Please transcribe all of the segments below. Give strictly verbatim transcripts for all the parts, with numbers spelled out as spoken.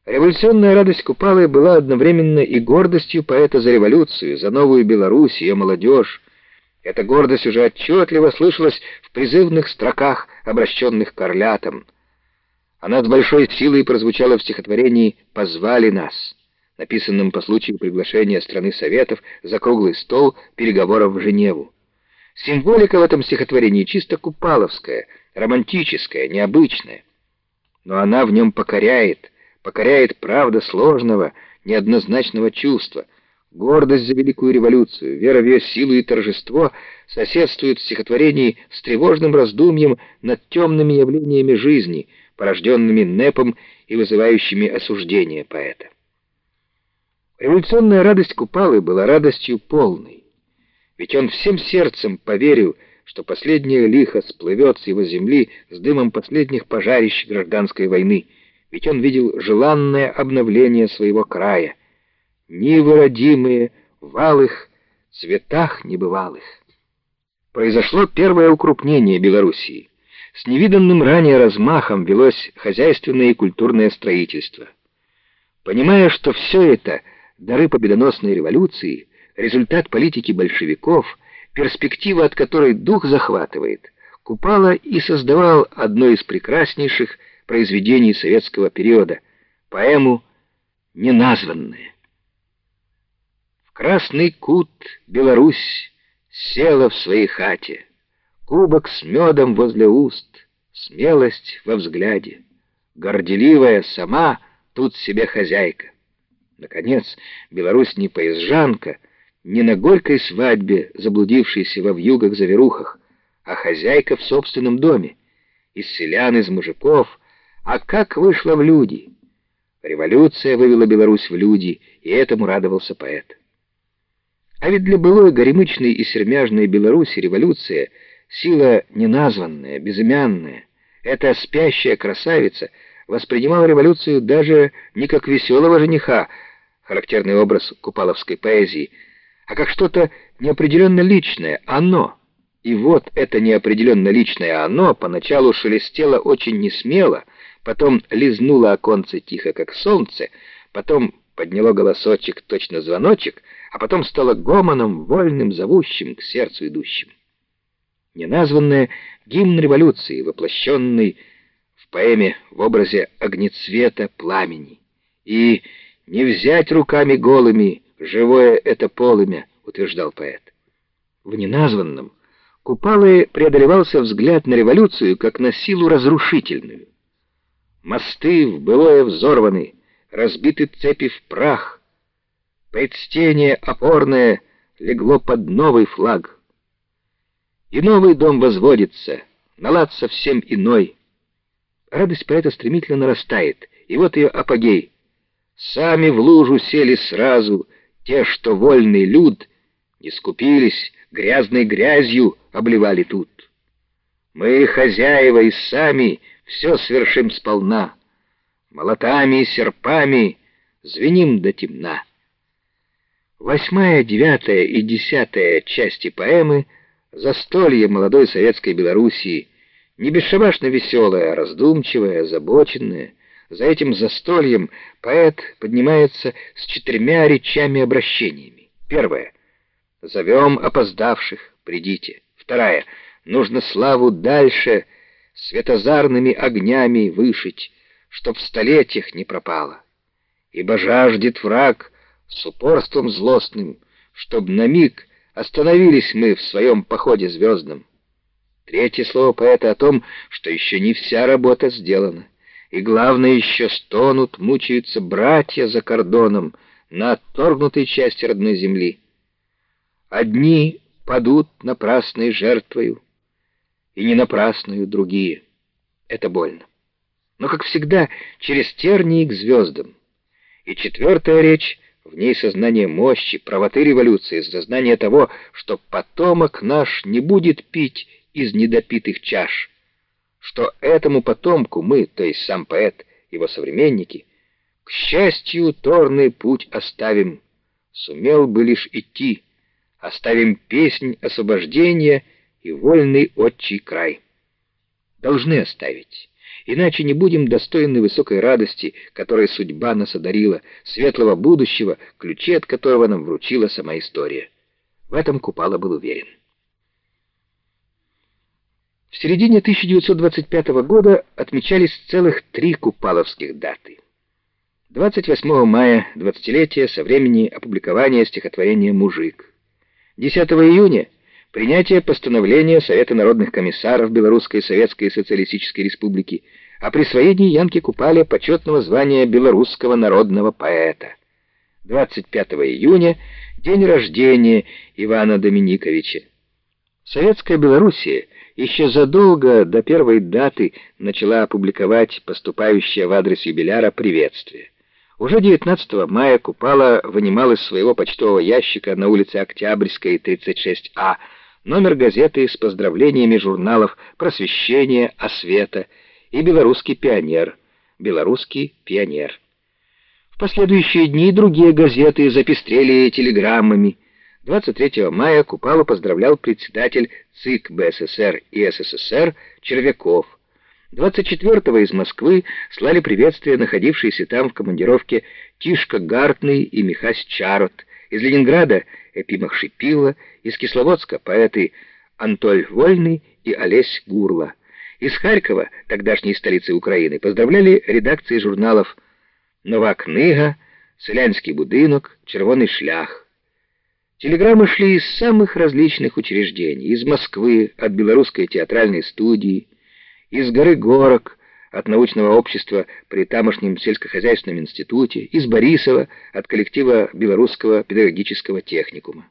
Революционная радость Купалы была одновременно и гордостью поэта за революцию, за новую Беларусь, ее молодежь. Эта гордость уже отчетливо слышалась в призывных строках, обращенных к орлятам. Она с большой силой прозвучала в стихотворении «Позвали нас», написанном по случаю приглашения страны Советов за круглый стол переговоров в Женеву. Символика в этом стихотворении чисто купаловская, романтическая, необычная. Но она в нем покоряет, покоряет правда сложного, неоднозначного чувства. Гордость за великую революцию, вера в ее силу и торжество соседствуют в стихотворении с тревожным раздумьем над темными явлениями жизни, порожденными непом и вызывающими осуждение поэта. Революционная радость Купалы была радостью полной, ведь он всем сердцем поверил, что последнее лихо сплывет с его земли с дымом последних пожарищ гражданской войны, ведь он видел желанное обновление своего края, нивы родимые, в алых цветах небывалых. Произошло первое укрупнение Белоруссии. С невиданным ранее размахом велось хозяйственное и культурное строительство. Понимая, что все это дары победоносной революции, результат политики большевиков, перспектива, от которой дух захватывает, Купала и создавал одно из прекраснейших произведений советского периода — поэму «Неназванное». В красный кут Беларусь села в своей хате, кубок с медом возле уст, смелость во взгляде, горделивая сама тут себе хозяйка. Наконец, Беларусь не поезжанка, не на горькой свадьбе, заблудившейся во вьюгах-завирухах, а хозяйка в собственном доме, из селян, из мужиков, а как вышла в люди. Революция вывела Беларусь в люди, и этому радовался поэт. А ведь для былой горемычной и сермяжной Беларуси революция — сила неназванная, безымянная. Эта спящая красавица воспринимала революцию даже не как веселого жениха, характерный образ купаловской поэзии, а как что-то неопределенно личное, оно. И вот это неопределенно личное оно поначалу шелестело очень несмело, потом лизнуло оконце тихо, как солнце, потом подняло голосочек, точно звоночек, а потом стало гомоном, вольным, зовущим, к сердцу идущим. Неназванное — гимн революции, воплощенный в поэме в образе огнецвета пламени. И «не взять руками голыми живое это полымя», утверждал поэт. В неназванном Купалы преодолевался взгляд на революцию как на силу разрушительную. Мосты в былое взорваны, разбиты цепи в прах, предстение опорное легло под новый флаг. И новый дом возводится, налад совсем иной. Радость поэта стремительно нарастает, и вот ее апогей. Сами в лужу сели сразу те, что вольный люд, не скупились, грязной грязью обливали тут. Мы, хозяева, и сами все свершим сполна, молотами и серпами звеним до темна. Восьмая, девятая и десятая части поэмы — застолье молодой советской Белоруссии, не бесшабашно веселая, а раздумчивая, озабоченная. За этим застольем поэт поднимается с четырьмя речами-обращениями. Первое: «Зовем опоздавших, придите». Вторая: «Нужно славу дальше светозарными огнями вышить, чтоб в столетиях не пропало. Ибо жаждет враг с упорством злостным, чтоб на миг остановились мы в своем походе звездном». Третье слово поэта о том, что еще не вся работа сделана. И главное, еще стонут, мучаются братья за кордоном на отторгнутой части родной земли. Одни падут напрасной жертвою, и не напрасную другие. Это больно. Но, как всегда, через тернии к звездам. И четвертая речь, в ней сознание мощи, правоты революции, сознание того, что потомок наш не будет пить из недопитых чаш, что этому потомку мы, то есть сам поэт, его современники, к счастью, торный путь оставим, сумел бы лишь идти, оставим песнь освобождения и вольный отчий край. Должны оставить, Иначе не будем достойны высокой радости, которой судьба нас одарила, светлого будущего, ключи от которого нам вручила сама история. В этом Купала был уверен. В середине тысяча девятьсот двадцать пятого года отмечались целых три купаловских даты. двадцать восьмого мая — двадцатилетие со времени опубликования стихотворения «Мужик». десятого июня — принятие постановления Совета народных комиссаров Белорусской Советской Социалистической Республики о присвоении Янке Купале почетного звания белорусского народного поэта. двадцать пятого июня — день рождения Ивана Доминиковича. Советская Белоруссия еще задолго до первой даты начала публиковать поступающее в адрес юбиляра приветствие. Уже девятнадцатого мая Купала вынимал из своего почтового ящика на улице Октябрьской, тридцать шесть А, номер газеты с поздравлениями журналов «Просвещение», «Освета» и «Белорусский пионер», «Белорусский пионер». В последующие дни другие газеты запестрели телеграммами. двадцать третьего мая Купалу поздравлял председатель ЦИК БССР и СССР Червяков. двадцать четвёртого из Москвы слали приветствия находившиеся там в командировке Тишка Гартный и Михась Чарот, из Ленинграда Эпимах Шипила, из Кисловодска поэты Антоль Вольный и Олесь Гурла. Из Харькова, тогдашней столицы Украины, поздравляли редакции журналов «Нова книга», «Селянський будинок», «Червоний шлях». Телеграммы шли из самых различных учреждений: из Москвы, от Белорусской театральной студии, из горы Горок, от научного общества при тамошнем сельскохозяйственном институте, из Борисова, от коллектива Белорусского педагогического техникума.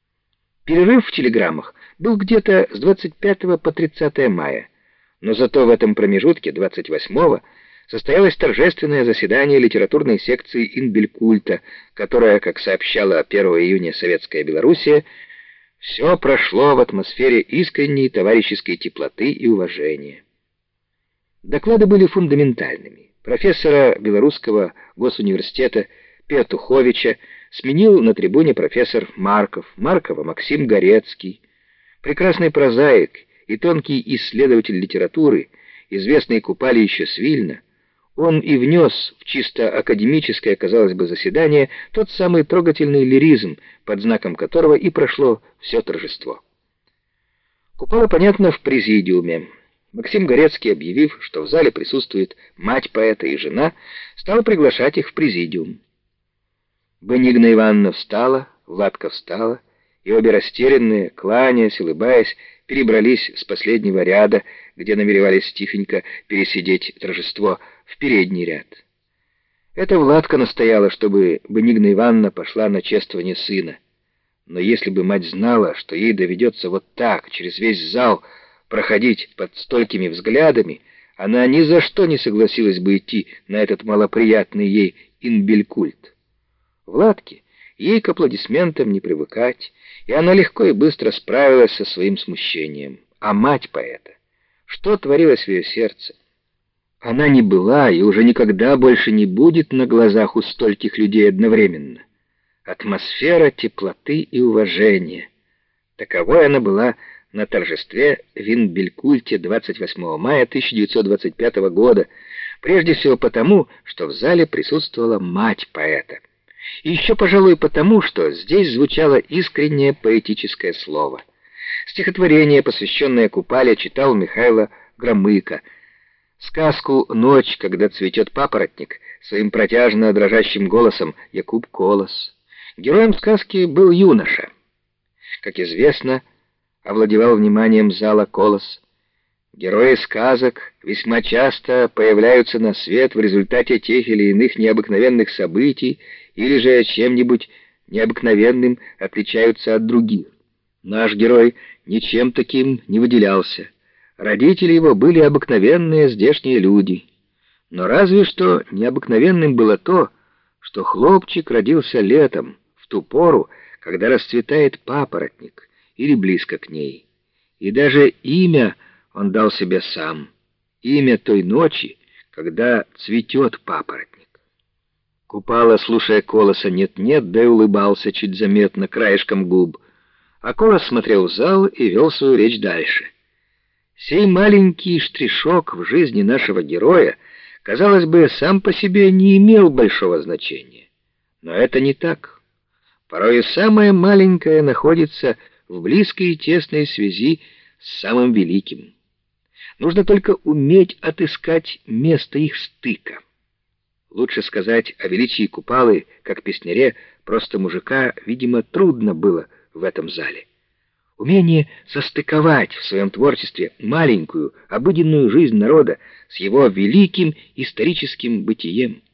Перерыв в телеграммах был где-то с двадцать пятого по тридцатое мая, но зато в этом промежутке, двадцать восьмого, состоялось торжественное заседание литературной секции Инбелькульта, которая, как сообщала первого июня Советская Белоруссия, все прошло в атмосфере искренней товарищеской теплоты и уважения. Доклады были фундаментальными. Профессора Белорусского госуниверситета Петуховича сменил на трибуне профессор Марков, Маркова Максим Горецкий. Прекрасный прозаик и тонкий исследователь литературы, известный Купале еще с Вильна, он и внес в чисто академическое, казалось бы, заседание тот самый трогательный лиризм, под знаком которого и прошло все торжество. Купала, понятно, в президиуме. Максим Горецкий, объявив, что в зале присутствует мать поэта и жена, стал приглашать их в президиум. Бенигна Ивановна встала, Владка встала, и обе растерянные, кланяясь, улыбаясь, перебрались с последнего ряда, где намеревались тихонько пересидеть торжество, в передний ряд. Эта Владка настояла, чтобы Бенигна Ивановна пошла на чествование сына. Но если бы мать знала, что ей доведется вот так, через весь зал, проходить под столькими взглядами, она ни за что не согласилась бы идти на этот малоприятный ей инбелькульт. Владке ей к аплодисментам не привыкать, и она легко и быстро справилась со своим смущением. А мать поэта, что творилось в ее сердце? Она не была и уже никогда больше не будет на глазах у стольких людей одновременно. Атмосфера теплоты и уважения. Таковой она была на торжестве в Инбелькульте двадцать восьмого мая тысяча девятьсот двадцать пятого года, прежде всего потому, что в зале присутствовала мать поэта. И еще, пожалуй, потому, что здесь звучало искреннее поэтическое слово. Стихотворение, посвященное Купале, читал Михайло Громыко. Сказку «Ночь, когда цветет папоротник» своим протяжно дрожащим голосом Якуб Колос. Героем сказки был юноша. Как известно, овладевал вниманием зала Колос. Герои сказок весьма часто появляются на свет в результате тех или иных необыкновенных событий или же чем-нибудь необыкновенным отличаются от других. Наш герой ничем таким не выделялся. Родители его были обыкновенные здешние люди. Но разве что необыкновенным было то, что хлопчик родился летом, в ту пору, когда расцветает папоротник, или близко к ней. И даже имя он дал себе сам. Имя той ночи, когда цветет папоротник. Купала, слушая Колоса «нет-нет», да и улыбался чуть заметно краешком губ. А Колос смотрел в зал и вел свою речь дальше. Сей маленький штришок в жизни нашего героя, казалось бы, сам по себе не имел большого значения. Но это не так. Порой и самое маленькое находится в близкой и тесной связи с самым великим. Нужно только уметь отыскать место их стыка. Лучше сказать о величии Купалы, как песняре, просто мужика, видимо, трудно было в этом зале. Умение состыковать в своем творчестве маленькую, обыденную жизнь народа с его великим историческим бытием.